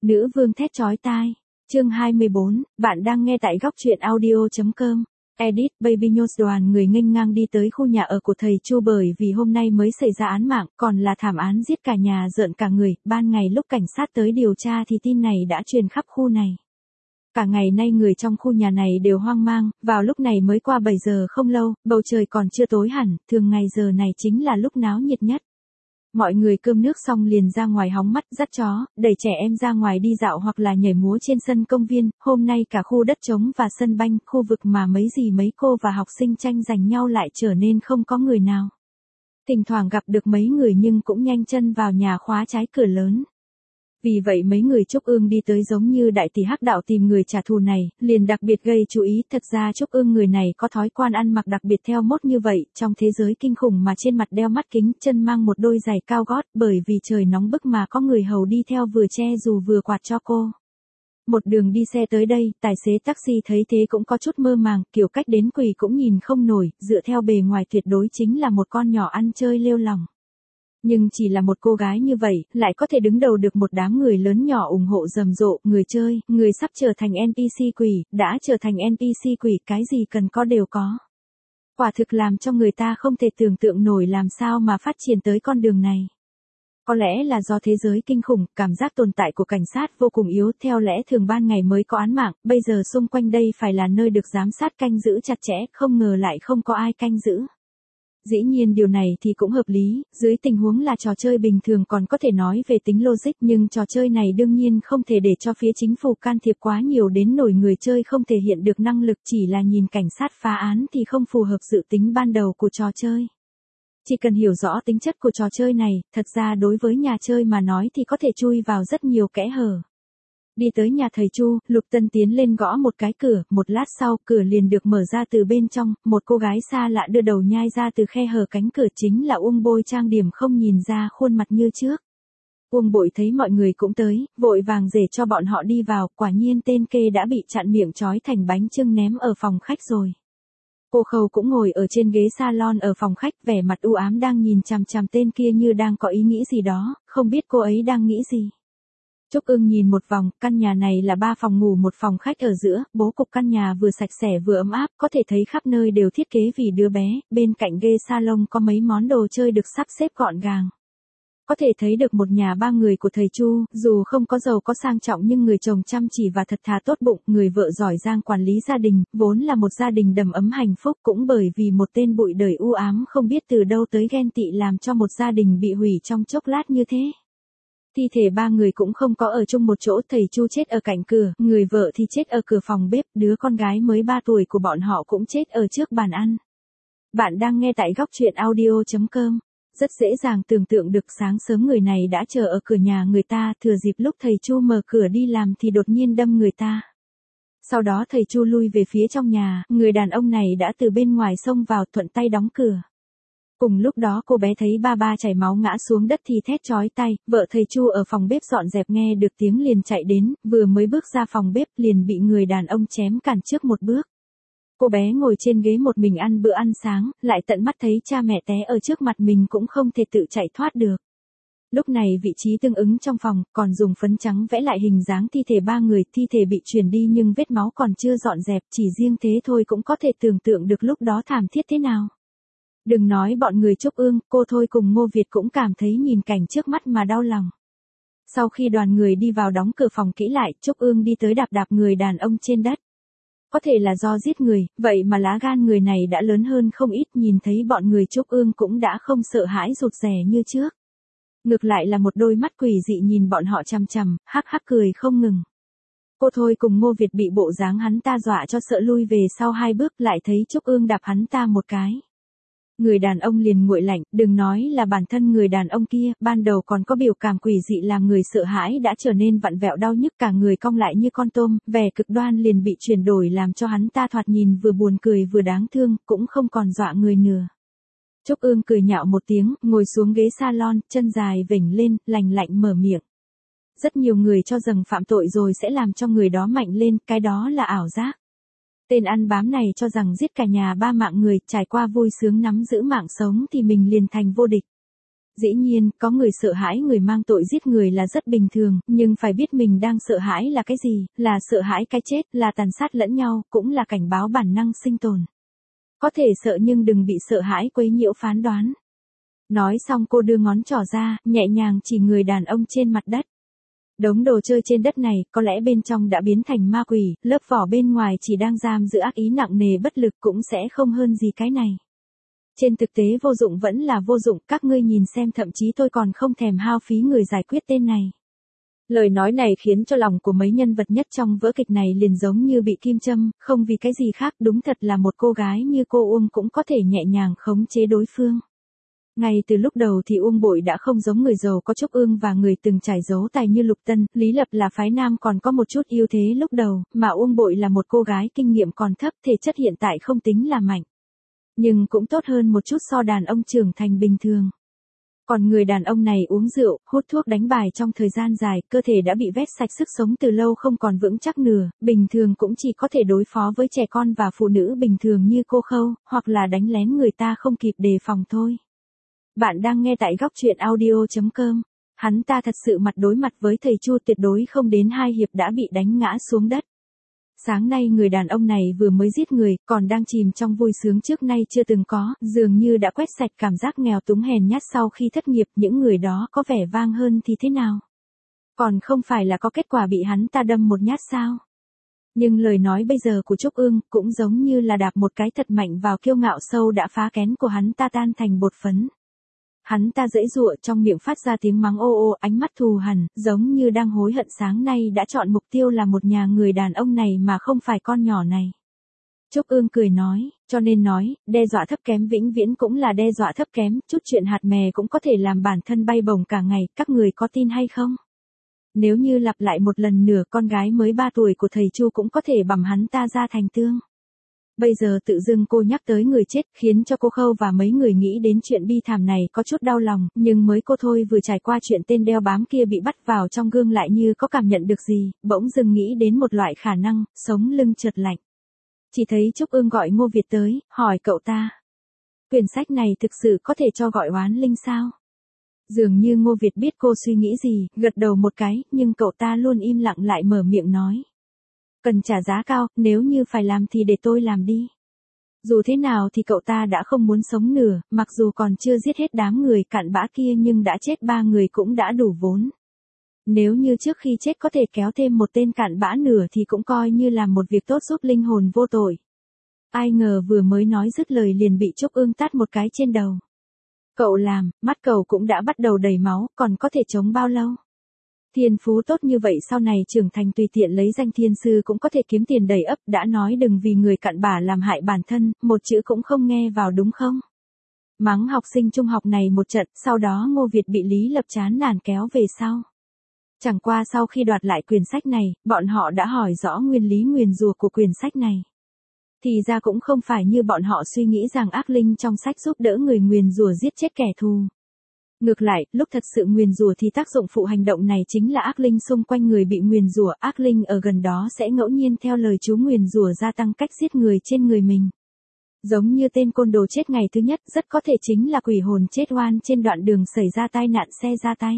Nữ vương thét chói tai. Chương 24, bạn đang nghe tại góc truyện audio.com. Edit Baby News. Đoàn người nghênh ngang đi tới khu nhà ở của thầy Chu bởi vì hôm nay mới xảy ra án mạng, còn là thảm án giết cả nhà rợn cả người. Ban ngày lúc cảnh sát tới điều tra thì tin này đã truyền khắp khu này. Cả ngày nay người trong khu nhà này đều hoang mang, vào lúc này mới qua 7 giờ không lâu, bầu trời còn chưa tối hẳn, thường ngày giờ này chính là lúc náo nhiệt nhất. Mọi người cơm nước xong liền ra ngoài hóng mắt, dắt chó, đẩy trẻ em ra ngoài đi dạo hoặc là nhảy múa trên sân công viên. Hôm nay cả khu đất trống và sân banh, khu vực mà mấy cô và học sinh tranh giành nhau lại trở nên không có người nào. Thỉnh thoảng gặp được mấy người nhưng cũng nhanh chân vào nhà khóa trái cửa lớn. Vì vậy mấy người Trúc Ương đi tới giống như đại tỷ hắc đạo tìm người trả thù này, liền đặc biệt gây chú ý. Thật ra Trúc Ương người này có thói quen ăn mặc đặc biệt theo mốt như vậy, trong thế giới kinh khủng mà trên mặt đeo mắt kính, chân mang một đôi giày cao gót, bởi vì trời nóng bức mà có người hầu đi theo vừa che dù vừa quạt cho cô. Một đường đi xe tới đây, tài xế taxi thấy thế cũng có chút mơ màng, kiểu cách đến quỳ cũng nhìn không nổi, dựa theo bề ngoài tuyệt đối chính là một con nhỏ ăn chơi lêu lỏng. Nhưng chỉ là một cô gái như vậy, lại có thể đứng đầu được một đám người lớn nhỏ ủng hộ rầm rộ, người chơi, người sắp trở thành NPC quỷ, đã trở thành NPC quỷ, cái gì cần có đều có. Quả thực làm cho người ta không thể tưởng tượng nổi làm sao mà phát triển tới con đường này. Có lẽ là do thế giới kinh khủng, cảm giác tồn tại của cảnh sát vô cùng yếu, theo lẽ thường ban ngày mới có án mạng, bây giờ xung quanh đây phải là nơi được giám sát canh giữ chặt chẽ, không ngờ lại không có ai canh giữ. Dĩ nhiên điều này thì cũng hợp lý, dưới tình huống là trò chơi bình thường còn có thể nói về tính logic, nhưng trò chơi này đương nhiên không thể để cho phía chính phủ can thiệp quá nhiều đến nỗi người chơi không thể hiện được năng lực, chỉ là nhìn cảnh sát phá án thì không phù hợp dự tính ban đầu của trò chơi. Chỉ cần hiểu rõ tính chất của trò chơi này, thật ra đối với nhà chơi mà nói thì có thể chui vào rất nhiều kẽ hở. Đi tới nhà thầy Chu, Lục Tân tiến lên gõ một cái cửa, một lát sau, cửa liền được mở ra từ bên trong, một cô gái xa lạ đưa đầu nhai ra từ khe hở cánh cửa, chính là Uông Bôi, trang điểm không nhìn ra khuôn mặt như trước. Uông Bội thấy mọi người cũng tới, vội vàng rể cho bọn họ đi vào, quả nhiên tên kê đã bị chặn miệng trói thành bánh chưng ném ở phòng khách rồi. Cô Khâu cũng ngồi ở trên ghế salon ở phòng khách, vẻ mặt u ám đang nhìn chằm chằm tên kia như đang có ý nghĩ gì đó, không biết cô ấy đang nghĩ gì. Trúc Ương nhìn một vòng, căn nhà này là 3 phòng ngủ một phòng khách ở giữa, bố cục căn nhà vừa sạch sẽ vừa ấm áp, có thể thấy khắp nơi đều thiết kế vì đứa bé, bên cạnh ghế salon có mấy món đồ chơi được sắp xếp gọn gàng. Có thể thấy được một nhà 3 người của thầy Chu, dù không có giàu có sang trọng nhưng người chồng chăm chỉ và thật thà tốt bụng, người vợ giỏi giang quản lý gia đình, vốn là một gia đình đầm ấm hạnh phúc, cũng bởi vì một tên bụi đời u ám không biết từ đâu tới ghen tị làm cho một gia đình bị hủy trong chốc lát như thế. Thi thể 3 người cũng không có ở chung một chỗ, thầy Chu chết ở cạnh cửa, người vợ thì chết ở cửa phòng bếp, đứa con gái mới 3 tuổi của bọn họ cũng chết ở trước bàn ăn. Bạn đang nghe tại góc truyện audio.com. Rất dễ dàng tưởng tượng được sáng sớm người này đã chờ ở cửa nhà người ta, thừa dịp lúc thầy Chu mở cửa đi làm thì đột nhiên đâm người ta. Sau đó thầy Chu lui về phía trong nhà, người đàn ông này đã từ bên ngoài xông vào, thuận tay đóng cửa. Cùng lúc đó cô bé thấy ba chảy máu ngã xuống đất thì thét chói tai, vợ thầy Chu ở phòng bếp dọn dẹp nghe được tiếng liền chạy đến, vừa mới bước ra phòng bếp liền bị người đàn ông chém cản trước một bước. Cô bé ngồi trên ghế một mình ăn bữa ăn sáng, lại tận mắt thấy cha mẹ té ở trước mặt mình cũng không thể tự chạy thoát được. Lúc này vị trí tương ứng trong phòng, còn dùng phấn trắng vẽ lại hình dáng thi thể 3 người, thi thể bị chuyển đi nhưng vết máu còn chưa dọn dẹp, chỉ riêng thế thôi cũng có thể tưởng tượng được lúc đó thảm thiết thế nào. Đừng nói bọn người Trúc Ương, cô thôi cùng Ngô Việt cũng cảm thấy nhìn cảnh trước mắt mà đau lòng. Sau khi đoàn người đi vào đóng cửa phòng kỹ lại, Trúc Ương đi tới đạp người đàn ông trên đất. Có thể là do giết người, vậy mà lá gan người này đã lớn hơn không ít, nhìn thấy bọn người Trúc Ương cũng đã không sợ hãi rụt rè như trước. Ngược lại là một đôi mắt quỷ dị nhìn bọn họ chằm chằm, hắc hắc cười không ngừng. Cô thôi cùng Ngô Việt bị bộ dáng hắn ta dọa cho sợ lui về sau 2 bước, lại thấy Trúc Ương đạp hắn ta một cái. Người đàn ông liền nguội lạnh, đừng nói là bản thân người đàn ông kia, ban đầu còn có biểu cảm quỷ dị làm người sợ hãi đã trở nên vặn vẹo đau nhức cả người cong lại như con tôm, vẻ cực đoan liền bị chuyển đổi làm cho hắn ta thoạt nhìn vừa buồn cười vừa đáng thương, cũng không còn dọa người nữa. Trúc Ương cười nhạo một tiếng, ngồi xuống ghế salon, chân dài vểnh lên, lành lạnh mở miệng. Rất nhiều người cho rằng phạm tội rồi sẽ làm cho người đó mạnh lên, cái đó là ảo giác. Tên ăn bám này cho rằng giết cả nhà 3 mạng người, trải qua vui sướng nắm giữ mạng sống thì mình liền thành vô địch. Dĩ nhiên, có người sợ hãi người mang tội giết người là rất bình thường, nhưng phải biết mình đang sợ hãi là cái gì, là sợ hãi cái chết, là tàn sát lẫn nhau, cũng là cảnh báo bản năng sinh tồn. Có thể sợ nhưng đừng bị sợ hãi quấy nhiễu phán đoán. Nói xong cô đưa ngón trỏ ra, nhẹ nhàng chỉ người đàn ông trên mặt đất. Đống đồ chơi trên đất này, có lẽ bên trong đã biến thành ma quỷ, lớp vỏ bên ngoài chỉ đang giam giữ ác ý nặng nề bất lực cũng sẽ không hơn gì cái này. Trên thực tế vô dụng vẫn là vô dụng, các ngươi nhìn xem thậm chí tôi còn không thèm hao phí người giải quyết tên này. Lời nói này khiến cho lòng của mấy nhân vật nhất trong vở kịch này liền giống như bị kim châm, không vì cái gì khác, đúng thật là một cô gái như cô Uông cũng có thể nhẹ nhàng khống chế đối phương. Ngay từ lúc đầu thì Uông Bội đã không giống người giàu có Trúc Ương và người từng trải dấu tài như Lục Tân, Lý Lập là phái nam còn có một chút ưu thế lúc đầu, mà Uông Bội là một cô gái kinh nghiệm còn thấp, thể chất hiện tại không tính là mạnh. Nhưng cũng tốt hơn một chút so đàn ông trưởng thành bình thường. Còn người đàn ông này uống rượu, hút thuốc đánh bài trong thời gian dài, cơ thể đã bị vét sạch sức sống từ lâu không còn vững chắc nửa, bình thường cũng chỉ có thể đối phó với trẻ con và phụ nữ bình thường như cô Khâu, hoặc là đánh lén người ta không kịp đề phòng thôi. Bạn đang nghe tại góc truyện audio.com. Hắn ta thật sự mặt đối mặt với thầy Chu, tuyệt đối không đến 2 hiệp đã bị đánh ngã xuống đất. Sáng nay người đàn ông này vừa mới giết người, còn đang chìm trong vui sướng trước nay chưa từng có, dường như đã quét sạch cảm giác nghèo túng hèn nhát sau khi thất nghiệp, những người đó có vẻ vang hơn thì thế nào? Còn không phải là có kết quả bị hắn ta đâm một nhát sao? Nhưng lời nói bây giờ của Trúc Ương cũng giống như là đạp một cái thật mạnh vào kiêu ngạo sâu đã phá kén của hắn ta tan thành bột phấn. Hắn ta giãy giụa trong miệng phát ra tiếng mắng ô ô, ánh mắt thù hằn, giống như đang hối hận sáng nay đã chọn mục tiêu là một nhà người đàn ông này mà không phải con nhỏ này. Trúc Ương cười nói, cho nên nói, đe dọa thấp kém vĩnh viễn cũng là đe dọa thấp kém, chút chuyện hạt mè cũng có thể làm bản thân bay bổng cả ngày, các người có tin hay không? Nếu như lặp lại một lần nữa, con gái mới 3 tuổi của thầy Chu cũng có thể bằm hắn ta ra thành tương. Bây giờ tự dưng cô nhắc tới người chết, khiến cho cô Khâu và mấy người nghĩ đến chuyện bi thảm này có chút đau lòng, nhưng mới cô thôi vừa trải qua chuyện tên đeo bám kia bị bắt vào trong gương lại như có cảm nhận được gì, bỗng dưng nghĩ đến một loại khả năng, sống lưng chợt lạnh. Chỉ thấy Trúc Ương gọi Ngô Việt tới, hỏi cậu ta. Quyển sách này thực sự có thể cho gọi oán linh sao? Dường như Ngô Việt biết cô suy nghĩ gì, gật đầu một cái, nhưng cậu ta luôn im lặng lại mở miệng nói. Cần trả giá cao, nếu như phải làm thì để tôi làm đi. Dù thế nào thì cậu ta đã không muốn sống nữa, mặc dù còn chưa giết hết đám người cặn bã kia nhưng đã chết 3 người cũng đã đủ vốn. Nếu như trước khi chết có thể kéo thêm một tên cặn bã nữa thì cũng coi như là một việc tốt giúp linh hồn vô tội. Ai ngờ vừa mới nói dứt lời liền bị Trúc Ương tát một cái trên đầu. Cậu làm, mắt cậu cũng đã bắt đầu đầy máu, còn có thể chống bao lâu? Thiên phú tốt như vậy sau này trưởng thành tùy tiện lấy danh thiên sư cũng có thể kiếm tiền đầy ấp, đã nói đừng vì người cặn bã làm hại bản thân, một chữ cũng không nghe vào đúng không? Mắng học sinh trung học này một trận, sau đó Ngô Việt bị Lý Lập chán nản kéo về sau. Chẳng qua sau khi đoạt lại quyển sách này, bọn họ đã hỏi rõ nguyên lý nguyền rủa của quyển sách này. Thì ra cũng không phải như bọn họ suy nghĩ rằng ác linh trong sách giúp đỡ người nguyền rủa giết chết kẻ thù. Ngược lại, lúc thật sự nguyền rủa thì tác dụng phụ hành động này chính là ác linh xung quanh người bị nguyền rủa, ác linh ở gần đó sẽ ngẫu nhiên theo lời chú nguyền rủa gia tăng cách giết người trên người mình. Giống như tên côn đồ chết ngày thứ nhất, rất có thể chính là quỷ hồn chết oan trên đoạn đường xảy ra tai nạn xe ra tay.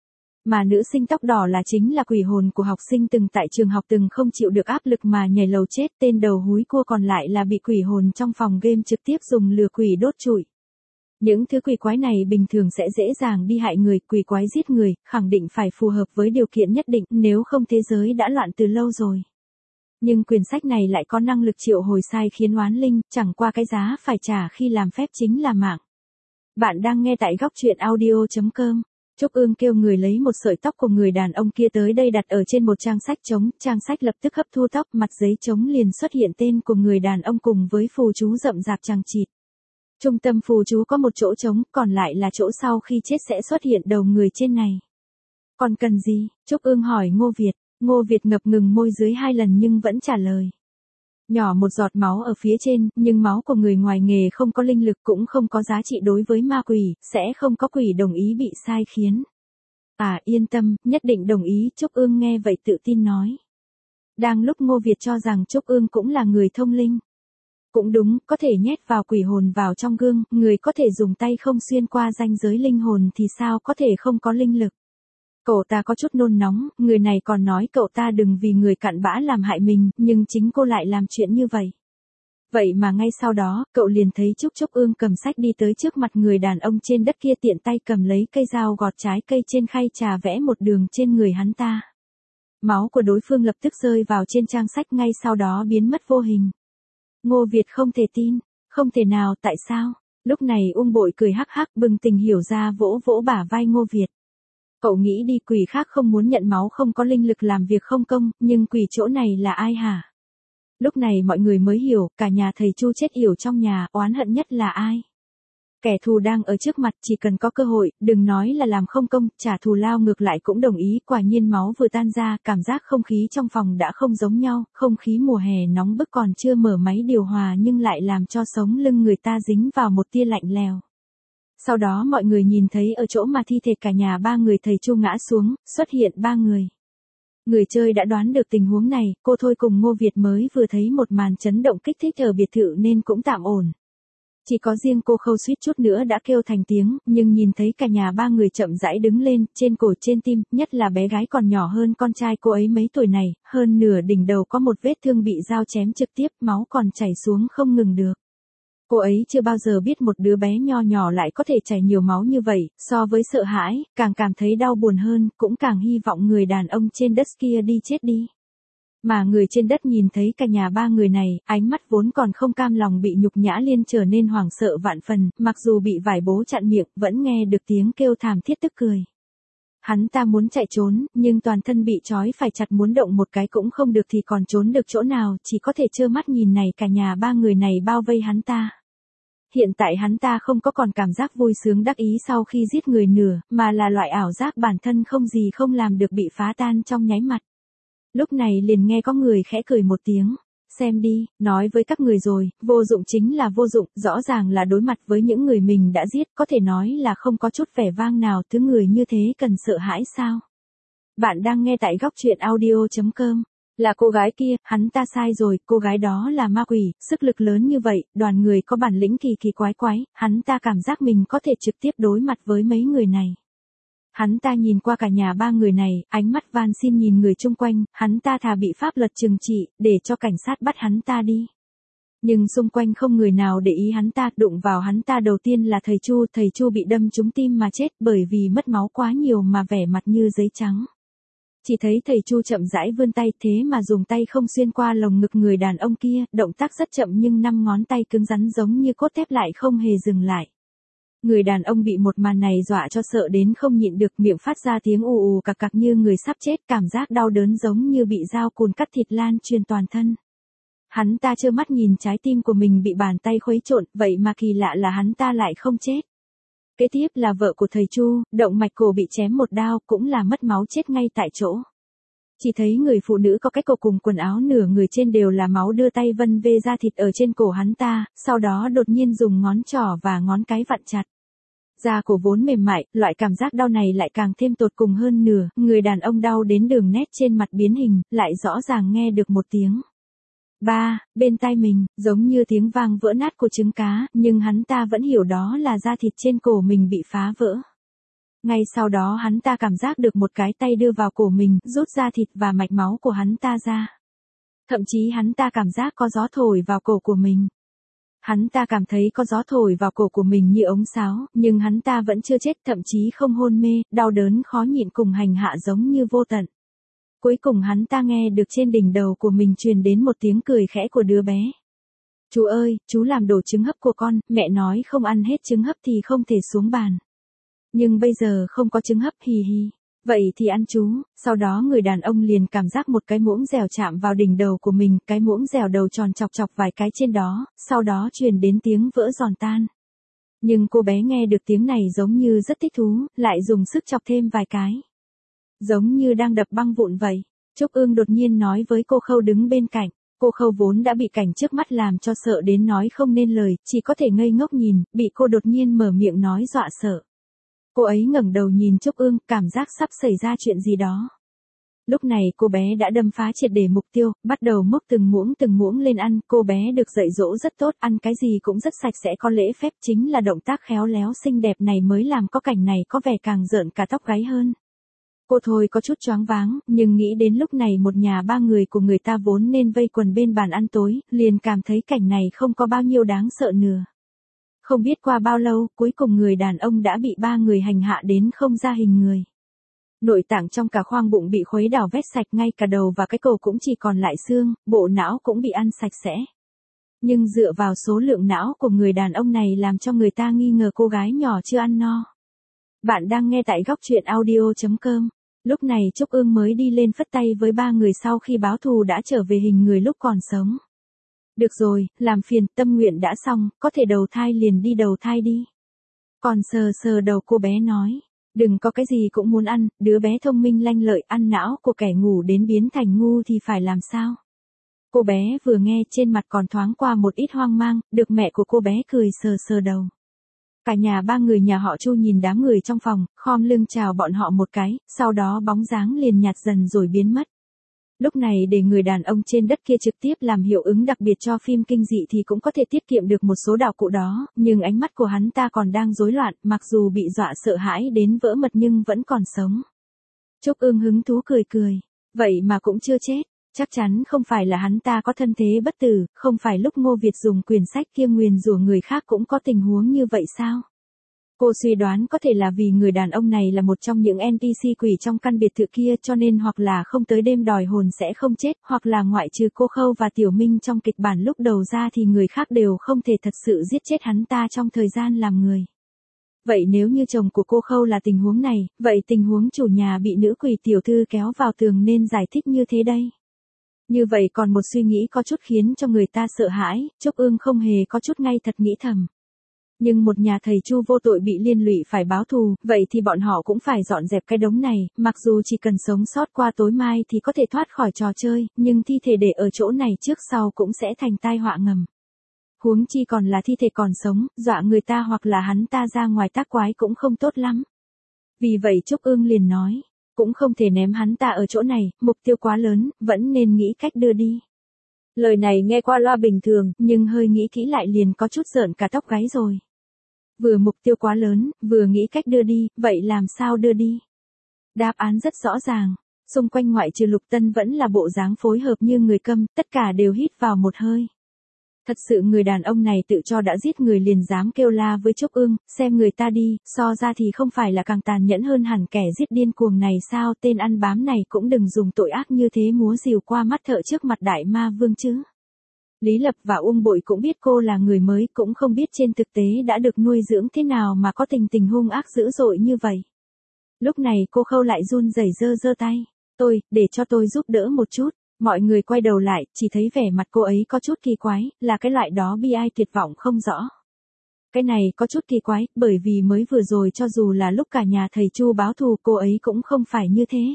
Mà nữ sinh tóc đỏ là chính là quỷ hồn của học sinh từng tại trường học từng không chịu được áp lực mà nhảy lầu chết, tên đầu húi cua còn lại là bị quỷ hồn trong phòng game trực tiếp dùng lửa quỷ đốt trụi. Những thứ quỷ quái này bình thường sẽ dễ dàng đi hại người, quỷ quái giết người, khẳng định phải phù hợp với điều kiện nhất định, nếu không thế giới đã loạn từ lâu rồi. Nhưng quyển sách này lại có năng lực triệu hồi sai khiến oán linh, chẳng qua cái giá phải trả khi làm phép chính là mạng. Bạn đang nghe tại góc truyện audio.com. Trúc Ương kêu người lấy một sợi tóc của người đàn ông kia tới đây đặt ở trên một trang sách trống, trang sách lập tức hấp thu tóc, mặt giấy trống liền xuất hiện tên của người đàn ông cùng với phù chú rậm rạp chằng chịt. Trung tâm phù chú có một chỗ trống, còn lại là chỗ sau khi chết sẽ xuất hiện đầu người trên này. Còn cần gì? Trúc Ương hỏi Ngô Việt. Ngô Việt ngập ngừng môi dưới 2 lần nhưng vẫn trả lời. Nhỏ một giọt máu ở phía trên, nhưng máu của người ngoài nghề không có linh lực cũng không có giá trị đối với ma quỷ, sẽ không có quỷ đồng ý bị sai khiến. À yên tâm, nhất định đồng ý, Trúc Ương nghe vậy tự tin nói. Đang lúc Ngô Việt cho rằng Trúc Ương cũng là người thông linh. Cũng đúng, có thể nhét vào quỷ hồn vào trong gương, người có thể dùng tay không xuyên qua ranh giới linh hồn thì sao có thể không có linh lực. Cậu ta có chút nôn nóng, người này còn nói cậu ta đừng vì người cặn bã làm hại mình, nhưng chính cô lại làm chuyện như vậy. Vậy mà ngay sau đó, cậu liền thấy Trúc Trúc Ương cầm sách đi tới trước mặt người đàn ông trên đất kia, tiện tay cầm lấy cây dao gọt trái cây trên khay trà, vẽ một đường trên người hắn ta. Máu của đối phương lập tức rơi vào trên trang sách, ngay sau đó biến mất vô hình. Ngô Việt không thể tin, không thể nào, tại sao? Lúc này Ung Bội cười hắc hắc, bừng tỉnh hiểu ra, vỗ vỗ bả vai Ngô Việt. Cậu nghĩ đi, quỷ khác không muốn nhận máu không có linh lực làm việc không công, nhưng quỷ chỗ này là ai hả? Lúc này mọi người mới hiểu, cả nhà thầy Chu chết yểu trong nhà, oán hận nhất là ai? Kẻ thù đang ở trước mặt, chỉ cần có cơ hội, đừng nói là làm không công, trả thù lao ngược lại cũng đồng ý. Quả nhiên máu vừa tan ra, cảm giác không khí trong phòng đã không giống nhau, không khí mùa hè nóng bức, còn chưa mở máy điều hòa nhưng lại làm cho sống lưng người ta dính vào một tia lạnh lèo. Sau đó mọi người nhìn thấy ở chỗ mà thi thể cả nhà ba người thầy Chu ngã xuống, xuất hiện ba người. Người chơi đã đoán được tình huống này, cô Thôi cùng Ngô Việt mới vừa thấy một màn chấn động kích thích ở biệt thự nên cũng tạm ổn. Chỉ có riêng cô Khâu suýt chút nữa đã kêu thành tiếng, nhưng nhìn thấy cả nhà ba người chậm rãi đứng lên, trên cổ trên tim, nhất là bé gái còn nhỏ hơn con trai cô ấy mấy tuổi này, hơn nửa đỉnh đầu có một vết thương bị dao chém trực tiếp, máu còn chảy xuống không ngừng được. Cô ấy chưa bao giờ biết một đứa bé nho nhỏ lại có thể chảy nhiều máu như vậy, so với sợ hãi, càng cảm thấy đau buồn hơn, cũng càng hy vọng người đàn ông trên đất kia đi chết đi. Mà người trên đất nhìn thấy cả nhà ba người này, ánh mắt vốn còn không cam lòng bị nhục nhã liền trở nên hoảng sợ vạn phần, mặc dù bị vải bố chặn miệng, vẫn nghe được tiếng kêu thảm thiết tức cười. Hắn ta muốn chạy trốn, nhưng toàn thân bị trói phải chặt, muốn động một cái cũng không được thì còn trốn được chỗ nào, chỉ có thể trơ mắt nhìn này cả nhà ba người này bao vây hắn ta. Hiện tại hắn ta không có còn cảm giác vui sướng đắc ý sau khi giết người nửa, mà là loại ảo giác bản thân không gì không làm được bị phá tan trong nháy mắt. Lúc này liền nghe có người khẽ cười một tiếng. Xem đi, nói với các người rồi, vô dụng chính là vô dụng, rõ ràng là đối mặt với những người mình đã giết, có thể nói là không có chút vẻ vang nào, thứ người như thế cần sợ hãi sao? Bạn đang nghe tại góc truyện audio.com. Là cô gái kia, hắn ta sai rồi, cô gái đó là ma quỷ, sức lực lớn như vậy, đoàn người có bản lĩnh kỳ kỳ quái quái, hắn ta cảm giác mình có thể trực tiếp đối mặt với mấy người này. Hắn ta nhìn qua cả nhà ba người này, ánh mắt van xin nhìn người chung quanh, hắn ta thà bị pháp luật trừng trị, để cho cảnh sát bắt hắn ta đi. Nhưng xung quanh không người nào để ý hắn ta, đụng vào hắn ta đầu tiên là thầy Chu bị đâm trúng tim mà chết bởi vì mất máu quá nhiều mà vẻ mặt như giấy trắng. Chỉ thấy thầy Chu chậm rãi vươn tay, thế mà dùng tay không xuyên qua lồng ngực người đàn ông kia, động tác rất chậm nhưng 5 ngón tay cứng rắn giống như cốt thép lại không hề dừng lại. Người đàn ông bị một màn này dọa cho sợ đến không nhịn được, miệng phát ra tiếng ù ù cặc cặc như người sắp chết, cảm giác đau đớn giống như bị dao cùn cắt thịt lan truyền toàn thân. Hắn ta trơ mắt nhìn trái tim của mình bị bàn tay khuấy trộn, vậy mà kỳ lạ là hắn ta lại không chết. Kế tiếp là vợ của thầy Chu, động mạch cổ bị chém một đao, cũng là mất máu chết ngay tại chỗ. Chỉ thấy người phụ nữ có cái cổ cùng quần áo nửa người trên đều là máu, đưa tay vân vê da thịt ở trên cổ hắn ta, sau đó đột nhiên dùng ngón trỏ và ngón cái vặn chặt. Da cổ vốn mềm mại, loại cảm giác đau này lại càng thêm tột cùng hơn nửa, người đàn ông đau đến đường nét trên mặt biến hình, lại rõ ràng nghe được một tiếng. Ba, bên tai mình, giống như tiếng vang vỡ nát của trứng cá, nhưng hắn ta vẫn hiểu đó là da thịt trên cổ mình bị phá vỡ. Ngay sau đó hắn ta cảm giác được một cái tay đưa vào cổ mình, rút da thịt và mạch máu của hắn ta ra. Thậm chí hắn ta cảm giác có gió thổi vào cổ của mình. Hắn ta cảm thấy có gió thổi vào cổ của mình như ống sáo, nhưng hắn ta vẫn chưa chết, thậm chí không hôn mê, đau đớn khó nhịn cùng hành hạ giống như vô tận. Cuối cùng hắn ta nghe được trên đỉnh đầu của mình truyền đến một tiếng cười khẽ của đứa bé. Chú ơi, chú làm đổ trứng hấp của con, mẹ nói không ăn hết trứng hấp thì không thể xuống bàn. Nhưng bây giờ không có trứng hấp, hì hì. Vậy thì ăn chú. Sau đó người đàn ông liền cảm giác một cái muỗng dẻo chạm vào đỉnh đầu của mình, cái muỗng dẻo đầu tròn chọc chọc vài cái trên đó, sau đó truyền đến tiếng vỡ giòn tan. Nhưng cô bé nghe được tiếng này giống như rất thích thú, lại dùng sức chọc thêm vài cái. Giống như đang đập băng vụn vậy. Trúc Ương đột nhiên nói với cô Khâu đứng bên cạnh. Cô Khâu vốn đã bị cảnh trước mắt làm cho sợ đến nói không nên lời, chỉ có thể ngây ngốc nhìn, bị cô đột nhiên mở miệng nói dọa sợ. Cô ấy ngẩng đầu nhìn Trúc Ương, cảm giác sắp xảy ra chuyện gì đó. Lúc này cô bé đã đâm phá triệt để mục tiêu, bắt đầu múc từng muỗng lên ăn, cô bé được dạy dỗ rất tốt, ăn cái gì cũng rất sạch sẽ có lễ phép, chính là động tác khéo léo xinh đẹp này mới làm có cảnh này có vẻ càng rợn cả tóc gáy hơn. Cô thôi có chút choáng váng, nhưng nghĩ đến lúc này một nhà ba người của người ta vốn nên vây quần bên bàn ăn tối, liền cảm thấy cảnh này không có bao nhiêu đáng sợ nữa. Không biết qua bao lâu, cuối cùng người đàn ông đã bị ba người hành hạ đến không ra hình người. Nội tạng trong cả khoang bụng bị khuấy đảo vét sạch, ngay cả đầu và cái cổ cũng chỉ còn lại xương, bộ não cũng bị ăn sạch sẽ. Nhưng dựa vào số lượng não của người đàn ông này làm cho người ta nghi ngờ cô gái nhỏ chưa ăn no. Bạn đang nghe tại góc truyện audio.com. Lúc này Trúc Ương mới đi lên phất tay với ba người sau khi báo thù đã trở về hình người lúc còn sống. Được rồi, làm phiền, tâm nguyện đã xong, có thể đầu thai liền đi đầu thai đi. Còn sờ sờ đầu cô bé nói. Đừng có cái gì cũng muốn ăn, đứa bé thông minh lanh lợi ăn não của kẻ ngu đến biến thành ngu thì phải làm sao? Cô bé vừa nghe trên mặt còn thoáng qua một ít hoang mang, được mẹ của cô bé cười sờ sờ đầu. Cả nhà ba người nhà họ Chu nhìn đám người trong phòng, khom lưng chào bọn họ một cái, sau đó bóng dáng liền nhạt dần rồi biến mất. Lúc này để người đàn ông trên đất kia trực tiếp làm hiệu ứng đặc biệt cho phim kinh dị thì cũng có thể tiết kiệm được một số đạo cụ đó, nhưng ánh mắt của hắn ta còn đang rối loạn, mặc dù bị dọa sợ hãi đến vỡ mật nhưng vẫn còn sống. Trúc Ương hứng thú cười cười, vậy mà cũng chưa chết, chắc chắn không phải là hắn ta có thân thế bất tử, không phải lúc Ngô Việt dùng quyển sách kia nguyền rủa người khác cũng có tình huống như vậy sao? Cô suy đoán có thể là vì người đàn ông này là một trong những NPC quỷ trong căn biệt thự kia cho nên hoặc là không tới đêm đòi hồn sẽ không chết, hoặc là ngoại trừ cô Khâu và Tiểu Minh trong kịch bản lúc đầu ra thì người khác đều không thể thật sự giết chết hắn ta trong thời gian làm người. Vậy nếu như chồng của cô Khâu là tình huống này, vậy tình huống chủ nhà bị nữ quỷ tiểu thư kéo vào tường nên giải thích như thế đây. Như vậy còn một suy nghĩ có chút khiến cho người ta sợ hãi, Trúc Ương không hề có chút ngay thật nghĩ thầm. Nhưng một nhà thầy Chu vô tội bị liên lụy phải báo thù, vậy thì bọn họ cũng phải dọn dẹp cái đống này, mặc dù chỉ cần sống sót qua tối mai thì có thể thoát khỏi trò chơi, nhưng thi thể để ở chỗ này trước sau cũng sẽ thành tai họa ngầm. Huống chi còn là thi thể còn sống, dọa người ta hoặc là hắn ta ra ngoài tác quái cũng không tốt lắm. Vì vậy Trúc Ương liền nói, cũng không thể ném hắn ta ở chỗ này, mục tiêu quá lớn, vẫn nên nghĩ cách đưa đi. Lời này nghe qua loa bình thường, nhưng hơi nghĩ kỹ lại liền có chút rợn cả tóc gáy rồi. Vừa mục tiêu quá lớn, vừa nghĩ cách đưa đi, vậy làm sao đưa đi? Đáp án rất rõ ràng, xung quanh ngoại trừ Lục Tân vẫn là bộ dáng phối hợp như người câm, tất cả đều hít vào một hơi. Thật sự người đàn ông này tự cho đã giết người liền dám kêu la với Trúc Ương, xem người ta đi, so ra thì không phải là càng tàn nhẫn hơn hẳn kẻ giết điên cuồng này sao, tên ăn bám này cũng đừng dùng tội ác như thế múa rìu qua mắt thợ trước mặt đại ma vương chứ. Lý Lập và Uông Bội cũng biết cô là người mới, cũng không biết trên thực tế đã được nuôi dưỡng thế nào mà có tình hung ác dữ dội như vậy. Lúc này cô Khâu lại run rẩy giơ tay, để cho tôi giúp đỡ một chút. Mọi người quay đầu lại, chỉ thấy vẻ mặt cô ấy có chút kỳ quái, là cái loại đó bi ai tuyệt vọng không rõ. Cái này có chút kỳ quái, bởi vì mới vừa rồi cho dù là lúc cả nhà thầy Chu báo thù cô ấy cũng không phải như thế.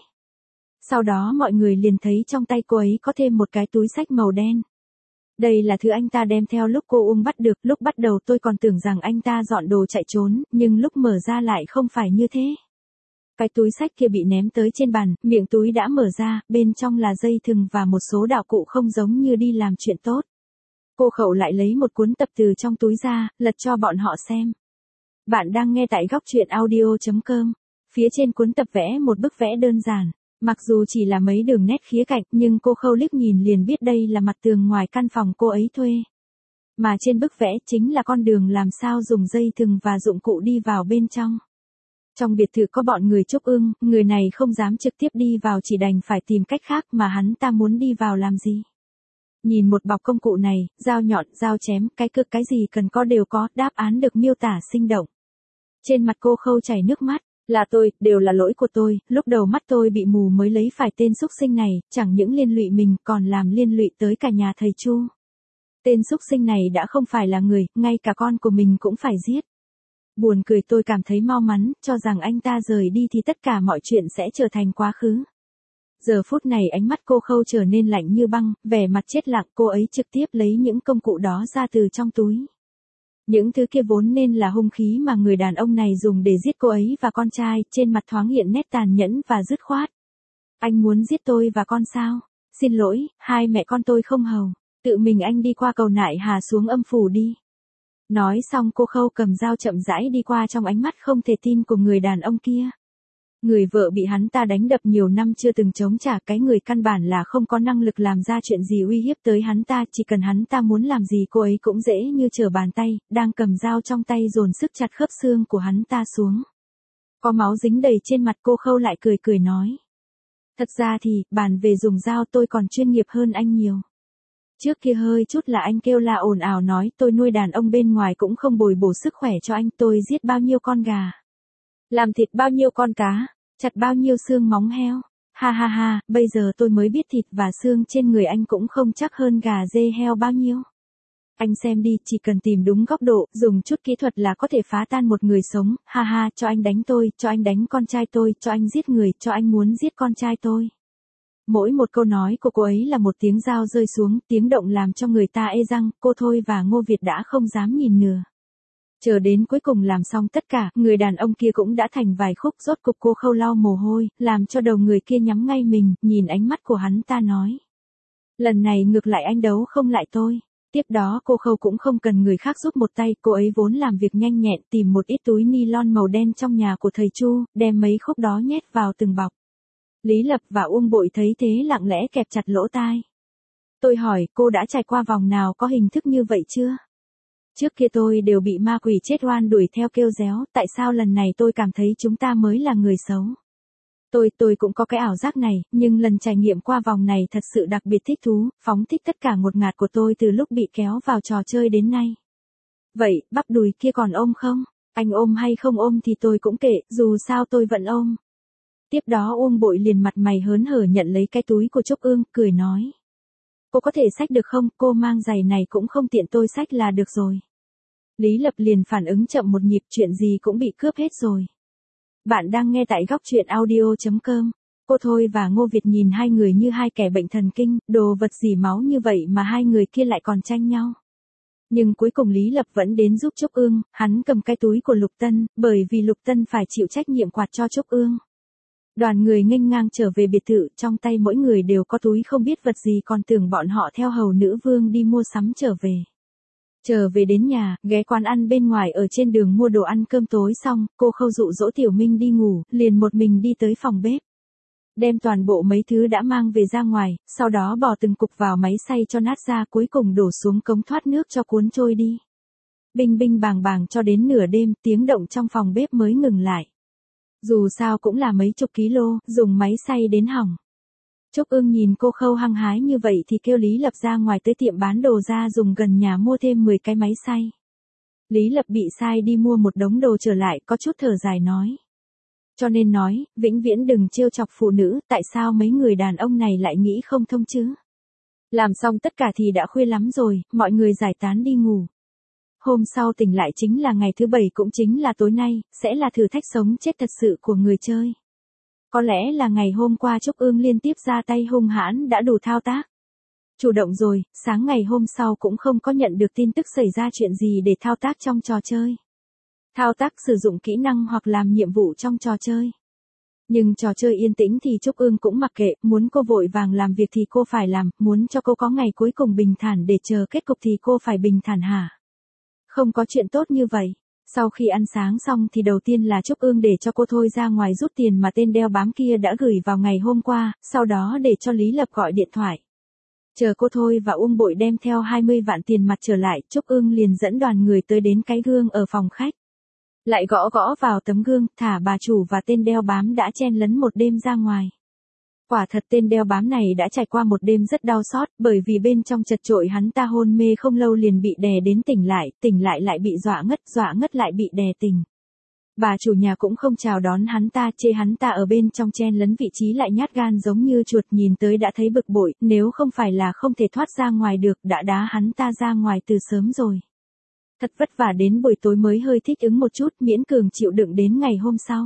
Sau đó mọi người liền thấy trong tay cô ấy có thêm một cái túi xách màu đen. Đây là thứ anh ta đem theo lúc cô Uông bắt được, lúc bắt đầu tôi còn tưởng rằng anh ta dọn đồ chạy trốn, nhưng lúc mở ra lại không phải như thế. Cái túi xách kia bị ném tới trên bàn, miệng túi đã mở ra, bên trong là dây thừng và một số đạo cụ không giống như đi làm chuyện tốt. Cô Khẩu lại lấy một cuốn tập từ trong túi ra, lật cho bọn họ xem. Bạn đang nghe tại góc truyện audio.com. Phía trên cuốn tập vẽ một bức vẽ đơn giản. Mặc dù chỉ là mấy đường nét khía cạnh, nhưng cô Khâu liếc nhìn liền biết đây là mặt tường ngoài căn phòng cô ấy thuê. Mà trên bức vẽ chính là con đường làm sao dùng dây thừng và dụng cụ đi vào bên trong. Trong biệt thự có bọn người Trúc Ương, người này không dám trực tiếp đi vào chỉ đành phải tìm cách khác mà hắn ta muốn đi vào làm gì. Nhìn một bọc công cụ này, dao nhọn, dao chém, cái cược cái gì cần có đều có, đáp án được miêu tả sinh động. Trên mặt cô Khâu chảy nước mắt, là tôi, đều là lỗi của tôi, lúc đầu mắt tôi bị mù mới lấy phải tên xúc sinh này, chẳng những liên lụy mình còn làm liên lụy tới cả nhà thầy Chu. Tên xúc sinh này đã không phải là người, ngay cả con của mình cũng phải giết. Buồn cười tôi cảm thấy mau mắn, cho rằng anh ta rời đi thì tất cả mọi chuyện sẽ trở thành quá khứ. Giờ phút này ánh mắt cô Khâu trở nên lạnh như băng, vẻ mặt chết lặng, cô ấy trực tiếp lấy những công cụ đó ra từ trong túi. Những thứ kia vốn nên là hung khí mà người đàn ông này dùng để giết cô ấy và con trai, trên mặt thoáng hiện nét tàn nhẫn và dứt khoát. Anh muốn giết tôi và con sao? Xin lỗi, hai mẹ con tôi không hầu. Tự mình anh đi qua cầu Nại Hà xuống âm phủ đi. Nói xong cô Khâu cầm dao chậm rãi đi qua trong ánh mắt không thể tin của người đàn ông kia. Người vợ bị hắn ta đánh đập nhiều năm chưa từng chống trả, cái người căn bản là không có năng lực làm ra chuyện gì uy hiếp tới hắn ta, chỉ cần hắn ta muốn làm gì cô ấy cũng dễ như trở bàn tay, đang cầm dao trong tay dồn sức chặt khớp xương của hắn ta xuống. Có máu dính đầy trên mặt, cô Khâu lại cười cười nói. Thật ra thì, bàn về dùng dao tôi còn chuyên nghiệp hơn anh nhiều. Trước kia hơi chút là anh kêu la ồn ào nói tôi nuôi đàn ông bên ngoài cũng không bồi bổ sức khỏe cho anh, tôi giết bao nhiêu con gà, làm thịt bao nhiêu con cá, chặt bao nhiêu xương móng heo. Ha ha ha, bây giờ tôi mới biết thịt và xương trên người anh cũng không chắc hơn gà dê heo bao nhiêu. Anh xem đi, chỉ cần tìm đúng góc độ, dùng chút kỹ thuật là có thể phá tan một người sống. Ha ha, cho anh đánh tôi, cho anh đánh con trai tôi, cho anh giết người, cho anh muốn giết con trai tôi. Mỗi một câu nói của cô ấy là một tiếng dao rơi xuống, tiếng động làm cho người ta ê răng, cô Thôi và Ngô Việt đã không dám nhìn nửa. Chờ đến cuối cùng làm xong tất cả, người đàn ông kia cũng đã thành vài khúc, rốt cục cô Khâu lau mồ hôi, làm cho đầu người kia nhắm ngay mình, nhìn ánh mắt của hắn ta nói. Lần này ngược lại anh đấu không lại tôi. Tiếp đó cô Khâu cũng không cần người khác giúp một tay, cô ấy vốn làm việc nhanh nhẹn, tìm một ít túi ni-lon màu đen trong nhà của thầy Chu, đem mấy khúc đó nhét vào từng bọc. Lý Lập và Uông Bội thấy thế lặng lẽ kẹp chặt lỗ tai. Tôi hỏi, cô đã trải qua vòng nào có hình thức như vậy chưa? Trước kia tôi đều bị ma quỷ chết oan đuổi theo kêu réo, tại sao lần này tôi cảm thấy chúng ta mới là người xấu? Tôi cũng có cái ảo giác này, nhưng lần trải nghiệm qua vòng này thật sự đặc biệt thích thú, phóng thích tất cả ngột ngạt của tôi từ lúc bị kéo vào trò chơi đến nay. Vậy, bắp đùi kia còn ôm không? Anh ôm hay không ôm thì tôi cũng kệ, dù sao tôi vẫn ôm. Tiếp đó Uông Bội liền mặt mày hớn hở nhận lấy cái túi của Trúc Ương, cười nói. Cô có thể xách được không, cô mang giày này cũng không tiện, tôi xách là được rồi. Lý Lập liền phản ứng chậm một nhịp, chuyện gì cũng bị cướp hết rồi. Bạn đang nghe tại góc truyện audio.com. Cô Thôi và Ngô Việt nhìn hai người như hai kẻ bệnh thần kinh, đồ vật dỉ máu như vậy mà hai người kia lại còn tranh nhau. Nhưng cuối cùng Lý Lập vẫn đến giúp Trúc Ương, hắn cầm cái túi của Lục Tân, bởi vì Lục Tân phải chịu trách nhiệm quạt cho Trúc Ương. Đoàn người nghênh ngang trở về biệt thự, trong tay mỗi người đều có túi, không biết vật gì, còn tưởng bọn họ theo hầu nữ vương đi mua sắm trở về. Trở về đến nhà, ghé quán ăn bên ngoài ở trên đường mua đồ ăn cơm tối xong, cô Khâu dụ dỗ Tiểu Minh đi ngủ, liền một mình đi tới phòng bếp. Đem toàn bộ mấy thứ đã mang về ra ngoài, sau đó bỏ từng cục vào máy xay cho nát ra, cuối cùng đổ xuống cống thoát nước cho cuốn trôi đi. Binh binh bàng bàng cho đến nửa đêm, tiếng động trong phòng bếp mới ngừng lại. Dù sao cũng là mấy chục kg, dùng máy xay đến hỏng. Trúc Ương nhìn cô Khâu hăng hái như vậy thì kêu Lý Lập ra ngoài tới tiệm bán đồ gia dùng gần nhà mua thêm 10 cái máy xay. Lý Lập bị sai đi mua một đống đồ trở lại, có chút thở dài nói. Cho nên nói, vĩnh viễn đừng trêu chọc phụ nữ, tại sao mấy người đàn ông này lại nghĩ không thông chứ? Làm xong tất cả thì đã khuya lắm rồi, mọi người giải tán đi ngủ. Hôm sau tỉnh lại chính là ngày thứ 7, cũng chính là tối nay, sẽ là thử thách sống chết thật sự của người chơi. Có lẽ là ngày hôm qua Trúc Ương liên tiếp ra tay hung hãn đã đủ thao tác. Chủ động rồi, sáng ngày hôm sau cũng không có nhận được tin tức xảy ra chuyện gì để thao tác trong trò chơi. Thao tác sử dụng kỹ năng hoặc làm nhiệm vụ trong trò chơi. Nhưng trò chơi yên tĩnh thì Trúc Ương cũng mặc kệ, muốn cô vội vàng làm việc thì cô phải làm, muốn cho cô có ngày cuối cùng bình thản để chờ kết cục thì cô phải bình thản hả? Không có chuyện tốt như vậy. Sau khi ăn sáng xong thì đầu tiên là Trúc Ương để cho cô Thôi ra ngoài rút tiền mà tên đeo bám kia đã gửi vào ngày hôm qua, sau đó để cho Lý Lập gọi điện thoại. Chờ cô Thôi và Uông Bội đem theo 20 vạn tiền mặt trở lại, Trúc Ương liền dẫn đoàn người tới đến cái gương ở phòng khách. Lại gõ gõ vào tấm gương, thả bà chủ và tên đeo bám đã chen lấn một đêm ra ngoài. Quả thật tên đeo bám này đã trải qua một đêm rất đau xót, bởi vì bên trong chật chội hắn ta hôn mê không lâu liền bị đè đến tỉnh lại bị dọa ngất lại bị đè tỉnh. Bà chủ nhà cũng không chào đón hắn ta, chê hắn ta ở bên trong chen lấn vị trí lại nhát gan giống như chuột, nhìn tới đã thấy bực bội, nếu không phải là không thể thoát ra ngoài được đã đá hắn ta ra ngoài từ sớm rồi. Thật vất vả đến buổi tối mới hơi thích ứng một chút, miễn cường chịu đựng đến ngày hôm sau.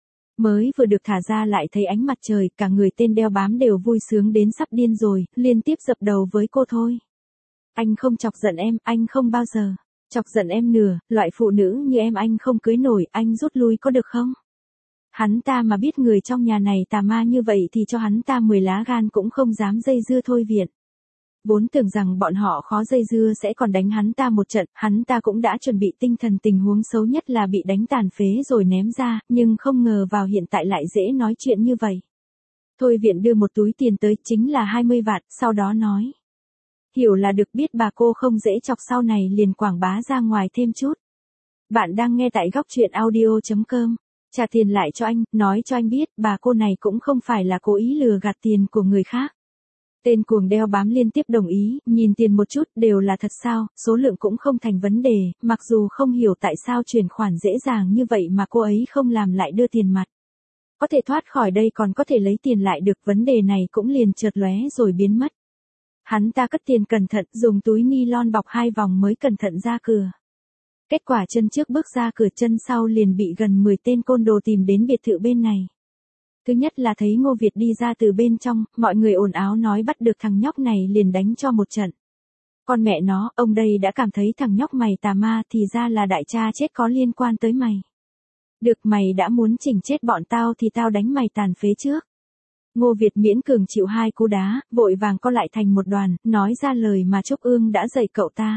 Mới vừa được thả ra lại thấy ánh mặt trời, cả người tên đeo bám đều vui sướng đến sắp điên rồi, liên tiếp dập đầu với cô Thôi. Anh không chọc giận em, anh không bao giờ chọc giận em nửa, loại phụ nữ như em anh không cưới nổi, anh rút lui có được không? Hắn ta mà biết người trong nhà này tà ma như vậy thì cho hắn ta 10 lá gan cũng không dám dây dưa Thôi Viện. Vốn tưởng rằng bọn họ khó dây dưa sẽ còn đánh hắn ta một trận, hắn ta cũng đã chuẩn bị tinh thần tình huống xấu nhất là bị đánh tàn phế rồi ném ra, nhưng không ngờ vào hiện tại lại dễ nói chuyện như vậy. Thôi Viện đưa một túi tiền tới, chính là 20 vạn, sau đó nói. Hiểu là được, biết bà cô không dễ chọc, sau này liền quảng bá ra ngoài thêm chút. Bạn đang nghe tại góc truyện audio.com. Trả tiền lại cho anh, nói cho anh biết bà cô này cũng không phải là cố ý lừa gạt tiền của người khác. Tên cuồng đeo bám liên tiếp đồng ý, nhìn tiền một chút, đều là thật sao, số lượng cũng không thành vấn đề, mặc dù không hiểu tại sao chuyển khoản dễ dàng như vậy mà cô ấy không làm lại đưa tiền mặt. Có thể thoát khỏi đây còn có thể lấy tiền lại được, vấn đề này cũng liền chợt lóe rồi biến mất. Hắn ta cất tiền cẩn thận, dùng túi ni lon bọc 2 vòng mới cẩn thận ra cửa. Kết quả chân trước bước ra cửa, chân sau liền bị gần 10 tên côn đồ tìm đến biệt thự bên này. Thứ nhất là thấy Ngô Việt đi ra từ bên trong, mọi người ồn ào nói bắt được thằng nhóc này liền đánh cho một trận. Con mẹ nó, ông đây đã cảm thấy thằng nhóc mày tà ma thì ra là đại cha chết có liên quan tới mày. Được, mày đã muốn chỉnh chết bọn tao thì tao đánh mày tàn phế trước. Ngô Việt miễn cường chịu 2 cú đá, vội vàng co lại thành một đoàn, nói ra lời mà Trúc Ương đã dạy cậu ta.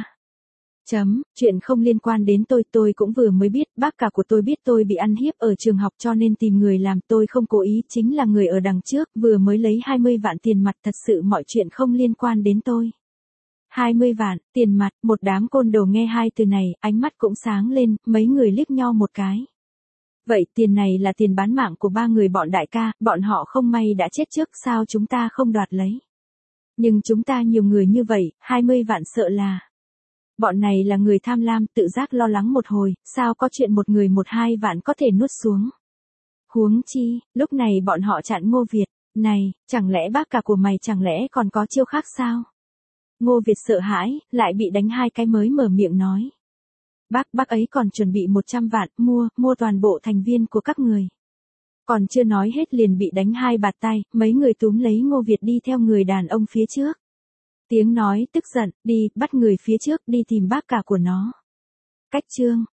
Chuyện không liên quan đến tôi cũng vừa mới biết, bác cả của tôi biết tôi bị ăn hiếp ở trường học cho nên tìm người làm, tôi không cố ý, chính là người ở đằng trước, vừa mới lấy 20 vạn tiền mặt, thật sự mọi chuyện không liên quan đến tôi. 20 vạn, tiền mặt, một đám côn đồ nghe 2 từ này, ánh mắt cũng sáng lên, mấy người liếc nhau một cái. Vậy tiền này là tiền bán mạng của 3 người bọn đại ca, bọn họ không may đã chết trước, sao chúng ta không đoạt lấy? Nhưng chúng ta nhiều người như vậy, 20 vạn sợ là... Bọn này là người tham lam, tự giác lo lắng một hồi, sao có chuyện một người 1-2 vạn có thể nuốt xuống. Huống chi, lúc này bọn họ chặn Ngô Việt, này, chẳng lẽ bác cả của mày chẳng lẽ còn có chiêu khác sao? Ngô Việt sợ hãi, lại bị đánh 2 cái mới mở miệng nói. Bác ấy còn chuẩn bị 100 vạn, mua toàn bộ thành viên của các người. Còn chưa nói hết liền bị đánh 2 bạt tay, mấy người túm lấy Ngô Việt đi theo người đàn ông phía trước. Tiếng nói tức giận, đi, bắt người phía trước đi tìm bác cả của nó. Cách chương